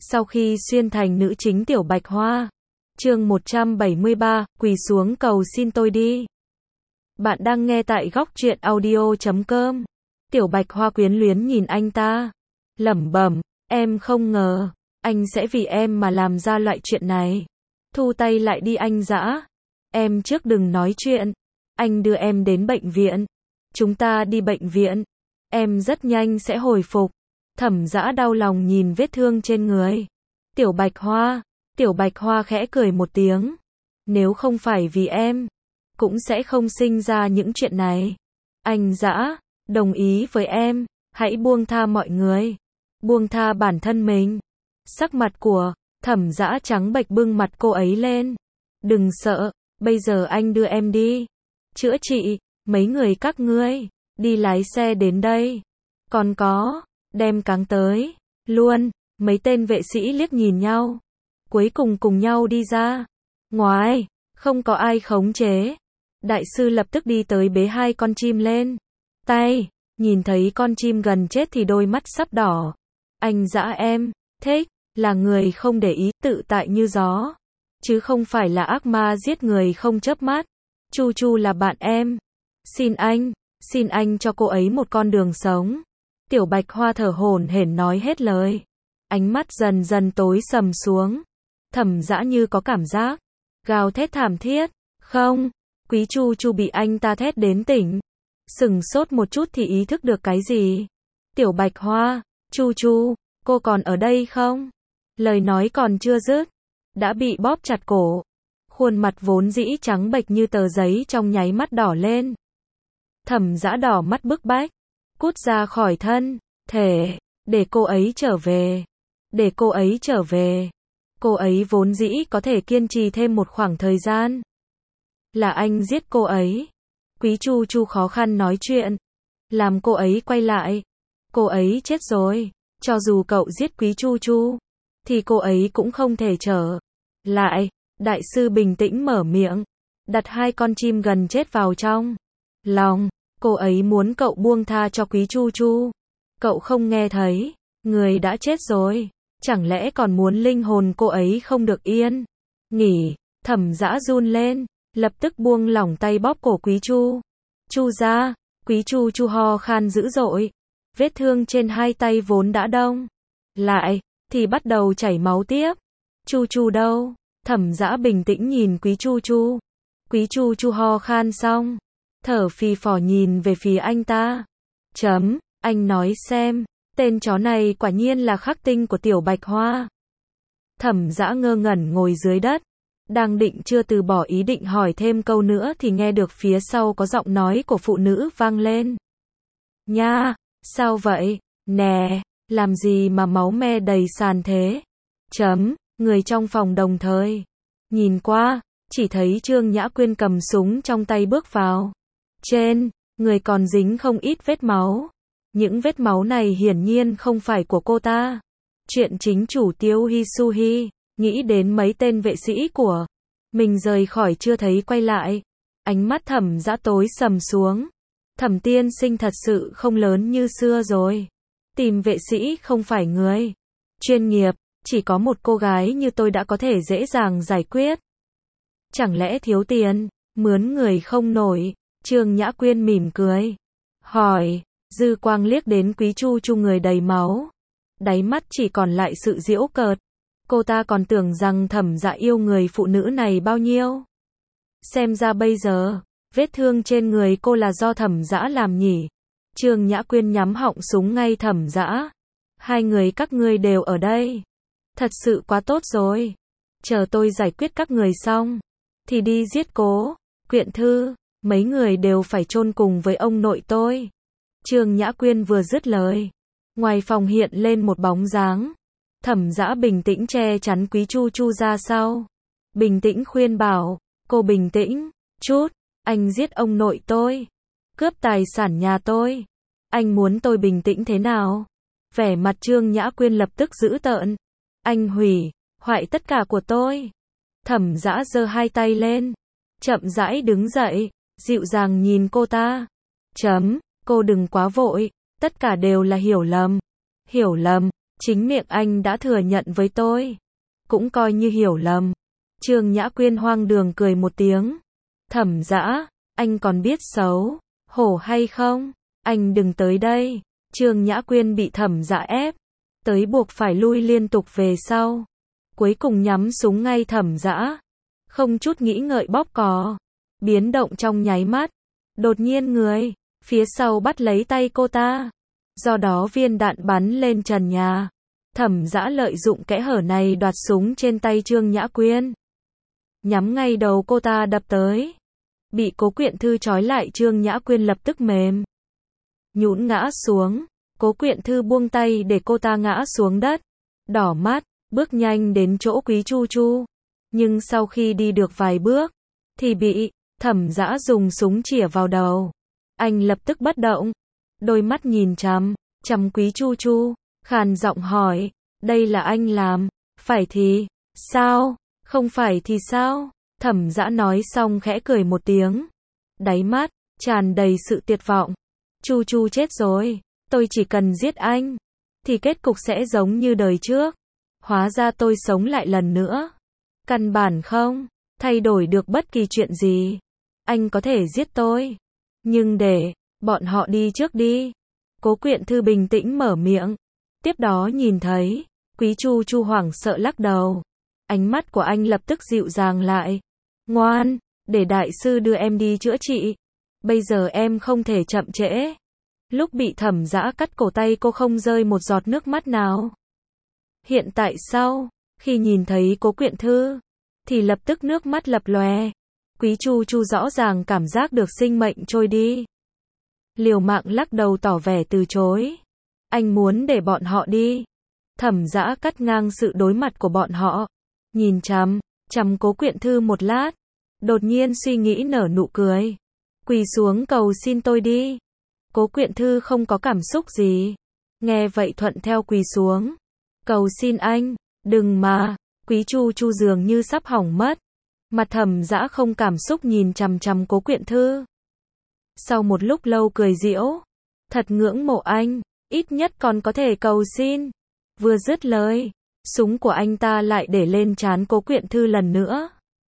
Sau khi xuyên thành nữ chính Tiểu Bạch Hoa. Chương 173, quỳ xuống cầu xin tôi đi. Bạn đang nghe tại góc truyện audio.com. Tiểu Bạch Hoa quyến luyến nhìn anh ta, lẩm bẩm, em không ngờ, anh sẽ vì em mà làm ra loại chuyện này. Thu tay lại đi anh Dã. Em trước đừng nói chuyện. Anh đưa em đến bệnh viện. Chúng ta đi bệnh viện. Em rất nhanh sẽ hồi phục. Thẩm Dã đau lòng nhìn vết thương trên người. Tiểu Bạch Hoa khẽ cười một tiếng. Nếu không phải vì em, cũng sẽ không sinh ra những chuyện này. Anh Dã, đồng ý với em, hãy buông tha mọi người. Buông tha bản thân mình. Sắc mặt của Thẩm Dã trắng bệch bưng mặt cô ấy lên. Đừng sợ, bây giờ anh đưa em đi. Chữa trị, mấy người các ngươi, đi lái xe đến đây. Còn có, đem cáng tới. Luôn, mấy tên vệ sĩ liếc nhìn nhau. Cuối cùng cùng nhau đi ra. Ngoài, không có ai khống chế. Đại sư lập tức đi tới bế hai con chim lên. Tay, nhìn thấy con chim gần chết thì đôi mắt sắp đỏ. Anh Dã em, thích, là người không để ý, tự tại như gió. Chứ không phải là ác ma giết người không chớp mắt. Chu Chu là bạn em. Xin anh cho cô ấy một con đường sống. Tiểu Bạch Hoa thở hổn hển nói hết lời. Ánh mắt dần dần tối sầm xuống. Thẩm Dã như có cảm giác. Gào thét thảm thiết. Không, Quý Chu Chu bị anh ta thét đến tỉnh. Sừng sốt một chút thì ý thức được cái gì. Tiểu Bạch Hoa, Chu Chu, cô còn ở đây không? Lời nói còn chưa dứt, đã bị bóp chặt cổ. Khuôn mặt vốn dĩ trắng bệch như tờ giấy trong nháy mắt đỏ lên. Thẩm Dã đỏ mắt bức bách. Cút ra khỏi thân thể, để cô ấy trở về. Để cô ấy trở về. Cô ấy vốn dĩ có thể kiên trì thêm một khoảng thời gian. Là anh giết cô ấy. Quý Chu Chu khó khăn nói chuyện. Làm cô ấy quay lại. Cô ấy chết rồi. Cho dù cậu giết Quý Chu Chu, thì cô ấy cũng không thể trở lại. Đại sư bình tĩnh mở miệng. Đặt hai con chim gần chết vào trong lòng. Cô ấy muốn cậu buông tha cho Quý Chu Chu. Cậu không nghe thấy. Người đã chết rồi. Chẳng lẽ còn muốn linh hồn cô ấy không được yên nghỉ. Thẩm Dã run lên. Lập tức buông lỏng tay bóp cổ Quý Chu Chu ra. Quý Chu Chu ho khan dữ dội. Vết thương trên hai tay vốn đã đông lại, thì bắt đầu chảy máu tiếp. Chu Chu đâu? Thẩm Dã bình tĩnh nhìn Quý Chu Chu. Quý Chu Chu ho khan xong, thở phì phò nhìn về phía anh ta. Anh nói xem, tên chó này quả nhiên là khắc tinh của Tiểu Bạch Hoa. Thẩm Dã ngơ ngẩn ngồi dưới đất. Đang định chưa từ bỏ ý định hỏi thêm câu nữa thì nghe được phía sau có giọng nói của phụ nữ vang lên. Nha, sao vậy? Nè, làm gì mà máu me đầy sàn thế? Người trong phòng đồng thời nhìn qua, chỉ thấy Trương Nhã Quyên cầm súng trong tay bước vào. Trên người còn dính không ít vết máu. Những vết máu này hiển nhiên không phải của cô ta. Chuyện chính chủ Tiêu Hi Su Hi nghĩ đến mấy tên vệ sĩ của mình rời khỏi chưa thấy quay lại. Ánh mắt Thẩm Dã tối sầm xuống. Thẩm tiên sinh thật sự không lớn như xưa rồi. Tìm vệ sĩ không phải người chuyên nghiệp. Chỉ có một cô gái như tôi đã có thể dễ dàng giải quyết. Chẳng lẽ thiếu tiền, mướn người không nổi? Trương Nhã Quyên mỉm cười hỏi. Dư quang liếc đến Quý Chu Chu người đầy máu. Đáy mắt chỉ còn lại sự giễu cợt. Cô ta còn tưởng rằng Thẩm Dã yêu người phụ nữ này bao nhiêu. Xem ra bây giờ, vết thương trên người cô là do Thẩm Dã làm nhỉ? Trương Nhã Quyên nhắm họng súng ngay Thẩm Dã. Hai người các ngươi đều ở đây. Thật sự quá tốt rồi. Chờ tôi giải quyết các người xong, thì đi giết Cố Quyện Thư. Mấy người đều phải chôn cùng với ông nội tôi. Trương Nhã Quyên vừa dứt lời, ngoài phòng hiện lên một bóng dáng. Thẩm Dã bình tĩnh che chắn Quý Chu Chu ra sau. Bình tĩnh khuyên bảo, cô bình tĩnh chút. Anh giết ông nội tôi, cướp tài sản nhà tôi. Anh muốn tôi bình tĩnh thế nào? Vẻ mặt Trương Nhã Quyên lập tức dữ tợn. Anh hủy hoại tất cả của tôi. Thẩm Dã giơ hai tay lên, chậm rãi đứng dậy, dịu dàng nhìn cô ta. Cô đừng quá vội, tất cả đều là hiểu lầm. Hiểu lầm? Chính miệng anh đã thừa nhận với tôi. Cũng coi như hiểu lầm. Trương Nhã Quyên hoang đường cười một tiếng. Thẩm Dã, anh còn biết xấu hổ hay không? Anh đừng tới đây. Trương Nhã Quyên bị Thẩm Dã ép tới buộc phải lui liên tục về sau. Cuối cùng nhắm súng ngay Thẩm Dã. Không chút nghĩ ngợi bóp cò. Biến động trong nháy mắt. Đột nhiên người phía sau bắt lấy tay cô ta. Do đó viên đạn bắn lên trần nhà. Thẩm Dã lợi dụng kẽ hở này đoạt súng trên tay Trương Nhã Quyên. Nhắm ngay đầu cô ta đập tới. Bị Cố Quyện Thư trói lại Trương Nhã Quyên lập tức mềm nhũn ngã xuống. Cố Quyện Thư buông tay để cô ta ngã xuống đất. Đỏ mắt, bước nhanh đến chỗ Quý Chu Chu. Nhưng sau khi đi được vài bước, thì bị Thẩm Dã dùng súng chĩa vào đầu. Anh lập tức bất động. Đôi mắt nhìn chằm chằm Quý Chu Chu, khàn giọng hỏi, đây là anh làm, phải thì sao, không phải thì sao? Thẩm Dã nói xong khẽ cười một tiếng. Đáy mắt tràn đầy sự tuyệt vọng. Chu Chu chết rồi, tôi chỉ cần giết anh thì kết cục sẽ giống như đời trước. Hóa ra tôi sống lại lần nữa. Căn bản không thay đổi được bất kỳ chuyện gì. Anh có thể giết tôi, nhưng để bọn họ đi trước đi. Cố Quyện Thư bình tĩnh mở miệng. Tiếp đó nhìn thấy Quý Chu Chu hoảng sợ lắc đầu. Ánh mắt của anh lập tức dịu dàng lại. Ngoan, để đại sư đưa em đi chữa trị. Bây giờ em không thể chậm trễ. Lúc bị Thẩm Dã cắt cổ tay cô không rơi một giọt nước mắt nào. Hiện tại sau khi nhìn thấy Cố Quyện Thư thì lập tức nước mắt lập lòe. Quý Chu Chu rõ ràng cảm giác được sinh mệnh trôi đi. Liều mạng lắc đầu tỏ vẻ từ chối. Anh muốn để bọn họ đi. Thẩm Dã cắt ngang sự đối mặt của bọn họ. Nhìn chằm chằm Cố Quyện Thư một lát. Đột nhiên suy nghĩ nở nụ cười. Quỳ xuống cầu xin tôi đi. Cố Quyện Thư không có cảm xúc gì. Nghe vậy thuận theo quỳ xuống. Cầu xin anh, đừng mà. Quý Chu Chu dường như sắp hỏng mất. Mặt Thẩm Dã không cảm xúc nhìn chằm chằm Cố Quyện Thư. Sau một lúc lâu cười giễu. Thật ngưỡng mộ anh, ít nhất còn có thể cầu xin. Vừa dứt lời, súng của anh ta lại để lên trán Cố Quyện Thư lần nữa.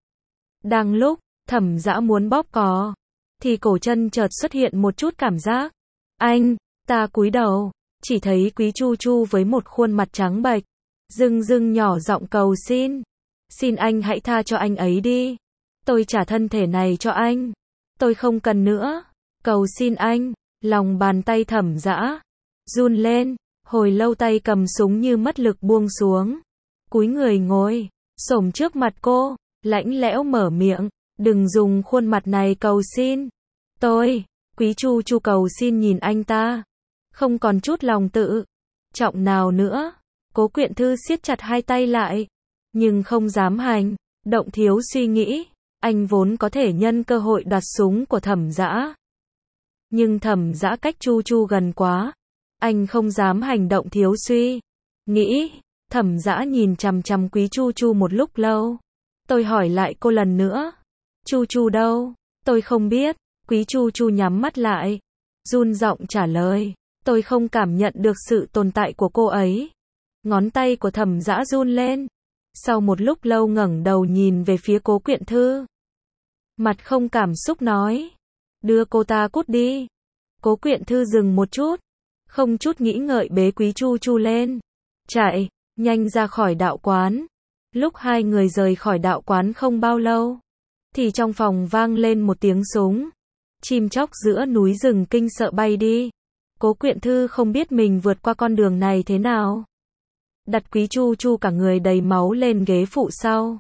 Đang lúc Thẩm Dã muốn bóp cò, thì cổ chân chợt xuất hiện một chút cảm giác. Anh, ta cúi đầu, chỉ thấy Quý Chu Chu với một khuôn mặt trắng bệch, rưng rưng nhỏ giọng cầu xin. Xin anh hãy tha cho anh ấy đi. Tôi trả thân thể này cho anh. Tôi không cần nữa. Cầu xin anh. Lòng bàn tay Thẩm Dã run lên, hồi lâu tay cầm súng như mất lực buông xuống. Cúi người ngồi xổm trước mặt cô, lạnh lẽo mở miệng, đừng dùng khuôn mặt này cầu xin. Tôi, Quý Chu Chu cầu xin nhìn anh ta, không còn chút lòng tự trọng nào nữa. Cố Quyện Thư siết chặt hai tay lại, nhưng không dám hành động thiếu suy nghĩ. Anh vốn có thể nhân cơ hội đoạt súng của Thẩm Dã, nhưng Thẩm Dã cách Chu Chu gần quá, anh không dám hành động thiếu suy nghĩ. Thẩm Dã nhìn chằm chằm Quý Chu Chu một lúc lâu. Tôi hỏi lại cô lần nữa. Chu Chu đâu? Tôi không biết. Quý Chu Chu nhắm mắt lại, run giọng trả lời. Tôi không cảm nhận được sự tồn tại của cô ấy. Ngón tay của Thẩm Dã run lên. Sau một lúc lâu ngẩng đầu nhìn về phía Cố Quyện Thư. Mặt không cảm xúc nói. Đưa cô ta cút đi. Cố Quyện Thư dừng một chút, không chút nghĩ ngợi bế Quý Chu Chu lên. Chạy nhanh ra khỏi đạo quán. Lúc hai người rời khỏi đạo quán không bao lâu, thì trong phòng vang lên một tiếng súng. Chim chóc giữa núi rừng kinh sợ bay đi. Cố Quyện Thư không biết mình vượt qua con đường này thế nào. Đặt Quý Chu Chu cả người đầy máu lên ghế phụ sau.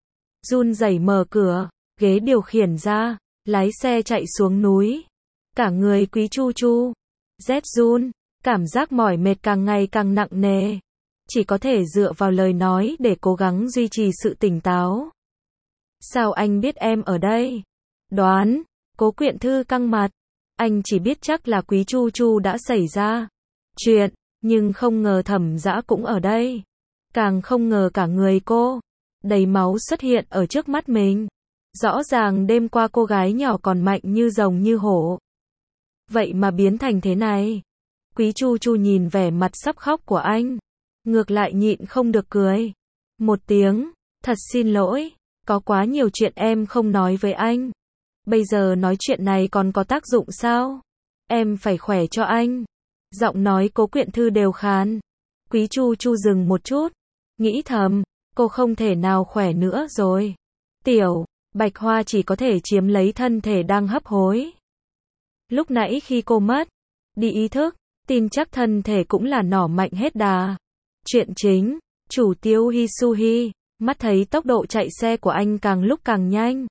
Run rẩy mở cửa, ghế điều khiển ra, lái xe chạy xuống núi. Cả người Quý Chu Chu rét run, cảm giác mỏi mệt càng ngày càng nặng nề. Chỉ có thể dựa vào lời nói để cố gắng duy trì sự tỉnh táo. Sao anh biết em ở đây? Đoán. Cố Quyện Thư căng mặt. Anh chỉ biết chắc là Quý Chu Chu đã xảy ra chuyện, nhưng không ngờ Thẩm Dã cũng ở đây. Càng không ngờ cả người cô đầy máu xuất hiện ở trước mắt mình. Rõ ràng đêm qua cô gái nhỏ còn mạnh như rồng như hổ, vậy mà biến thành thế này. Quý Chu Chu nhìn vẻ mặt sắp khóc của anh, ngược lại nhịn không được cười. Một tiếng, thật xin lỗi, có quá nhiều chuyện em không nói với anh. Bây giờ nói chuyện này còn có tác dụng sao? Em phải khỏe cho anh. Giọng nói Cố Quyện Thư đều khàn. Quý Chu Chu dừng một chút, nghĩ thầm, cô không thể nào khỏe nữa rồi. Tiểu Bạch Hoa chỉ có thể chiếm lấy thân thể đang hấp hối. Lúc nãy khi cô mất đi ý thức, tin chắc thân thể cũng là nỏ mạnh hết đà. Chuyện chính, chủ Tiêu Hisuhi, mắt thấy tốc độ chạy xe của anh càng lúc càng nhanh.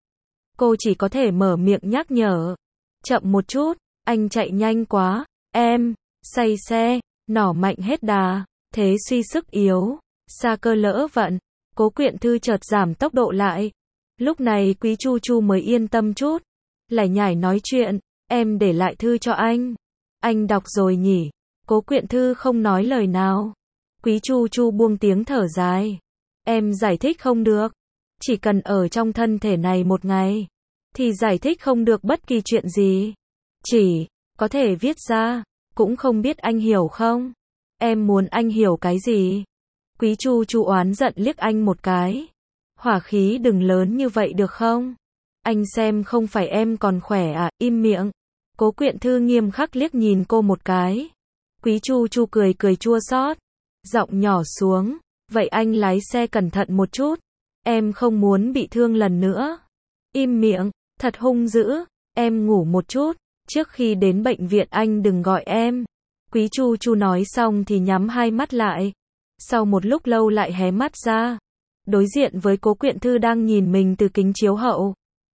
Cô chỉ có thể mở miệng nhắc nhở. Chậm một chút, anh chạy nhanh quá, em, say xe, nỏ mạnh hết đà, thế suy sức yếu, xa cơ lỡ vận. Cố Quyện Thư chợt giảm tốc độ lại. Lúc này Quý Chu Chu mới yên tâm chút. Lải nhải nói chuyện, em để lại thư cho anh. Anh đọc rồi nhỉ? Cố Quyện Thư không nói lời nào. Quý Chu Chu buông tiếng thở dài. Em giải thích không được. Chỉ cần ở trong thân thể này một ngày, thì giải thích không được bất kỳ chuyện gì. Chỉ có thể viết ra, cũng không biết anh hiểu không? Em muốn anh hiểu cái gì? Quý Chu Chu oán giận liếc anh một cái. Hỏa khí đừng lớn như vậy được không? Anh xem không phải em còn khỏe à, im miệng. Cố Quyện Thư nghiêm khắc liếc nhìn cô một cái. Quý Chu Chu cười cười chua xót, giọng nhỏ xuống, vậy anh lái xe cẩn thận một chút. Em không muốn bị thương lần nữa. Im miệng, thật hung dữ, em ngủ một chút, trước khi đến bệnh viện anh đừng gọi em. Quý Chu Chu nói xong thì nhắm hai mắt lại. Sau một lúc lâu lại hé mắt ra, đối diện với Cố Quyện Thư đang nhìn mình từ kính chiếu hậu.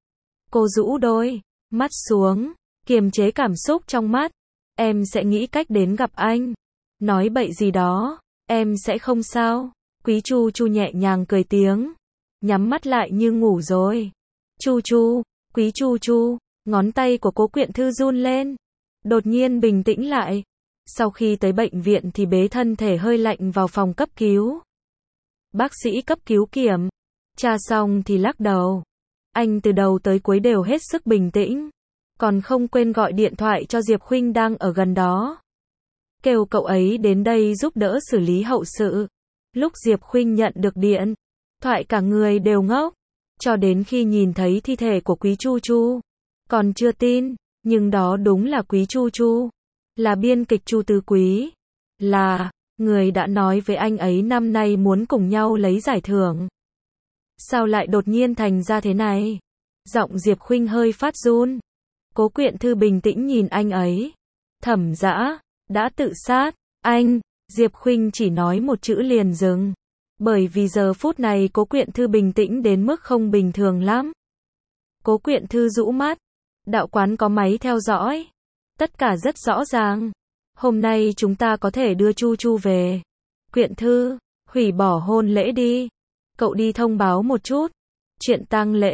Cô rũ đôi mắt xuống, kiềm chế cảm xúc trong mắt. Em sẽ nghĩ cách đến gặp anh. Nói bậy gì đó, em sẽ không sao. Quý Chu Chu nhẹ nhàng cười tiếng, nhắm mắt lại như ngủ rồi. Chu Chu, Quý Chu Chu, ngón tay của Cố Quyện Thư run lên, đột nhiên bình tĩnh lại. Sau khi tới bệnh viện thì bế thân thể hơi lạnh vào phòng cấp cứu. Bác sĩ cấp cứu kiểm tra xong thì lắc đầu. Anh từ đầu tới cuối đều hết sức bình tĩnh, còn không quên gọi điện thoại cho Diệp Khuynh đang ở gần đó. Kêu cậu ấy đến đây giúp đỡ xử lý hậu sự. Lúc Diệp Khuynh nhận được điện thoại cả người đều ngốc, cho đến khi nhìn thấy thi thể của Quý Chu Chu, còn chưa tin, nhưng đó đúng là Quý Chu Chu, là biên kịch Chu Tứ Quý, là người đã nói với anh ấy năm nay muốn cùng nhau lấy giải thưởng. Sao lại đột nhiên thành ra thế này? Giọng Diệp Khuynh hơi phát run. Cố Quyện Thư bình tĩnh nhìn anh ấy. Thẩm Dã đã tự sát. Anh, Diệp Khuynh chỉ nói một chữ liền dừng. Bởi vì giờ phút này Cố Quyện Thư bình tĩnh đến mức không bình thường lắm. Cố Quyện Thư rũ mắt. Đạo quán có máy theo dõi. Tất cả rất rõ ràng. Hôm nay chúng ta có thể đưa Chu Chu về. Quyện Thư, hủy bỏ hôn lễ đi. Cậu đi thông báo một chút. Chuyện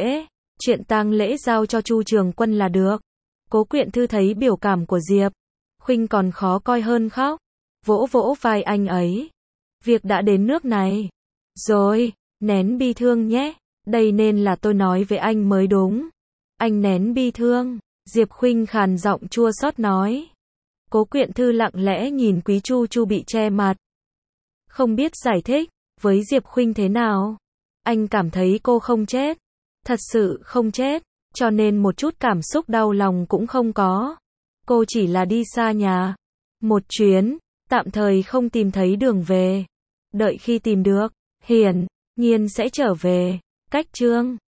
tang lễ giao cho Chu Trường Quân là được. Cố Quyện Thư thấy biểu cảm của Diệp Khuynh còn khó coi hơn khóc. Vỗ vỗ vai anh ấy. Việc đã đến nước này rồi, nén bi thương nhé. Đây nên là tôi nói với anh mới đúng. Anh nén bi thương. Diệp Khuynh khàn giọng chua xót nói. Cố Quyện Thư lặng lẽ nhìn Quý Chu Chu bị che mặt, không biết giải thích với Diệp Khuynh thế nào. Anh cảm thấy cô không chết, thật sự không chết, cho nên một chút cảm xúc đau lòng cũng không có. Cô chỉ là đi xa nhà một chuyến, tạm thời không tìm thấy đường về. Đợi khi tìm được, hiển nhiên sẽ trở về. Cách chương